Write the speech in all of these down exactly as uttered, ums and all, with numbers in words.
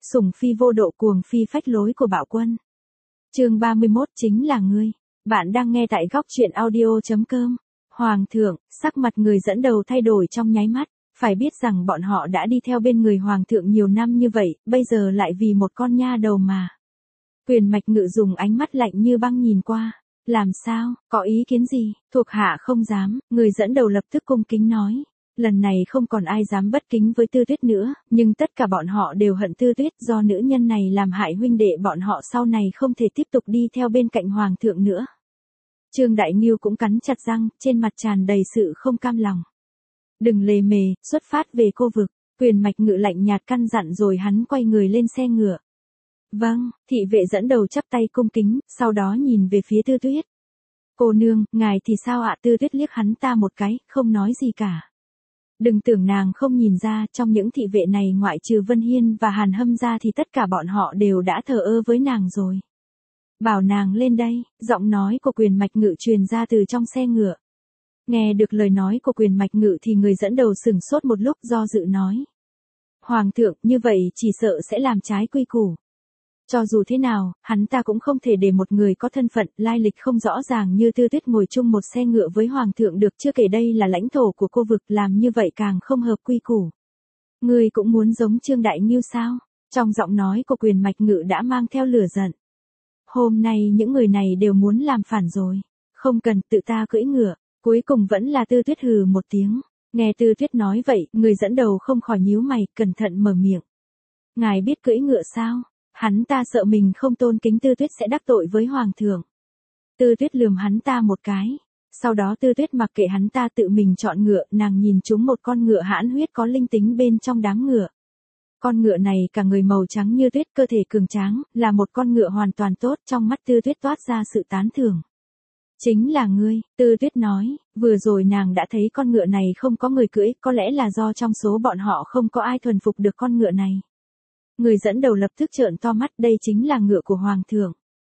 sủng phi vô độ cuồng phi phách lối của bạo quân. Chương ba mươi mốt chính là ngươi. Bạn đang nghe tại góc truyện audio chấm com. Hoàng thượng, sắc mặt người dẫn đầu thay đổi trong nháy mắt, phải biết rằng bọn họ đã đi theo bên người hoàng thượng nhiều năm như vậy, bây giờ lại vì một con nha đầu mà. Quyền Mạch Ngự dùng ánh mắt lạnh như băng nhìn qua. Làm sao, có ý kiến gì? Thuộc hạ không dám, người dẫn đầu lập tức cung kính nói. Lần này không còn ai dám bất kính với Tư Tuyết nữa, nhưng tất cả bọn họ đều hận Tư Tuyết do nữ nhân này làm hại huynh đệ bọn họ sau này không thể tiếp tục đi theo bên cạnh hoàng thượng nữa. Trương Đại Ngưu cũng cắn chặt răng, trên mặt tràn đầy sự không cam lòng. Đừng lề mề, xuất phát về cô vực. Quyền Mạch Ngự lạnh nhạt căn dặn rồi hắn quay người lên xe ngựa. Vâng, thị vệ dẫn đầu chắp tay cung kính, sau đó nhìn về phía Tư Tuyết. Cô nương, ngài thì sao ạ? Tư Tuyết liếc hắn ta một cái, không nói gì cả. Đừng tưởng nàng không nhìn ra, trong những thị vệ này ngoại trừ Vân Hiên và Hàn Hâm ra thì tất cả bọn họ đều đã thờ ơ với nàng rồi. Bảo nàng lên đây, giọng nói của Quyền Mạch Ngự truyền ra từ trong xe ngựa. Nghe được lời nói của Quyền Mạch Ngự thì người dẫn đầu sửng sốt một lúc do dự nói. Hoàng thượng, như vậy chỉ sợ sẽ làm trái quy củ. Cho dù thế nào, hắn ta cũng không thể để một người có thân phận, lai lịch không rõ ràng như Tư Tuyết ngồi chung một xe ngựa với hoàng thượng được, chưa kể đây là lãnh thổ của cô vực, làm như vậy càng không hợp quy củ. Ngươi cũng muốn giống Trương Đại Ngưu sao? Trong giọng nói của Quyền Mạch Ngự đã mang theo lửa giận. Hôm nay những người này đều muốn làm phản rồi. Không cần, tự ta cưỡi ngựa. Cuối cùng vẫn là Tư Tuyết hừ một tiếng. Nghe Tư Tuyết nói vậy, người dẫn đầu không khỏi nhíu mày, cẩn thận mở miệng. Ngài biết cưỡi ngựa sao? Hắn ta sợ mình không tôn kính Tư Tuyết sẽ đắc tội với hoàng thượng. Tư Tuyết lườm hắn ta một cái. Sau đó Tư Tuyết mặc kệ hắn ta tự mình chọn ngựa, nàng nhìn trúng một con ngựa hãn huyết có linh tính bên trong đám ngựa. Con ngựa này cả người màu trắng như tuyết, cơ thể cường tráng, là một con ngựa hoàn toàn tốt, trong mắt Tư Tuyết toát ra sự tán thưởng. Chính là ngươi, Tư Tuyết nói, vừa rồi nàng đã thấy con ngựa này không có người cưỡi, có lẽ là do trong số bọn họ không có ai thuần phục được con ngựa này. Người dẫn đầu lập tức trợn to mắt, đây chính là ngựa của hoàng thượng.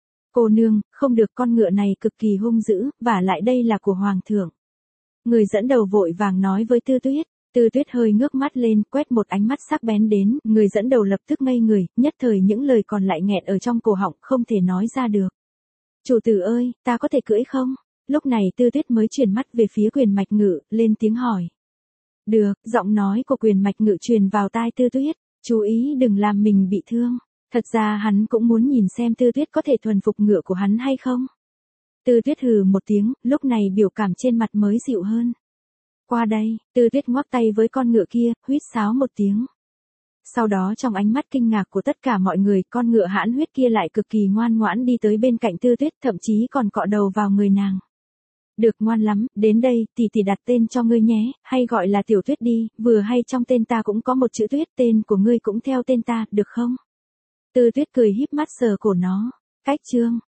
Cô nương, không được, con ngựa này cực kỳ hung dữ, và lại đây là của hoàng thượng. Người dẫn đầu vội vàng nói với Tư Tuyết. Tư Tuyết hơi ngước mắt lên, quét một ánh mắt sắc bén đến, người dẫn đầu lập tức ngây người, nhất thời những lời còn lại nghẹn ở trong cổ họng, không thể nói ra được. Chủ tử ơi, ta có thể cưỡi không? Lúc này Tư Tuyết mới chuyển mắt về phía Quyền Mạch Ngự, lên tiếng hỏi. Được, giọng nói của Quyền Mạch Ngự truyền vào tai Tư Tuyết. Chú ý đừng làm mình bị thương. Thật ra hắn cũng muốn nhìn xem Tư Tuyết có thể thuần phục ngựa của hắn hay không. Tư Tuyết hừ một tiếng, lúc này biểu cảm trên mặt mới dịu hơn. Qua đây, Tư Tuyết ngoắc tay với con ngựa kia, huýt sáo một tiếng. Sau đó trong ánh mắt kinh ngạc của tất cả mọi người, con ngựa hãn huyết kia lại cực kỳ ngoan ngoãn đi tới bên cạnh Tư Tuyết, thậm chí còn cọ đầu vào người nàng. Được, ngoan lắm, đến đây, tỷ tỷ đặt tên cho ngươi nhé, hay gọi là Tiểu Tuyết đi, vừa hay trong tên ta cũng có một chữ Tuyết, tên của ngươi cũng theo tên ta, được không? Tư Tuyết cười híp mắt sờ cổ nó. Cách chương,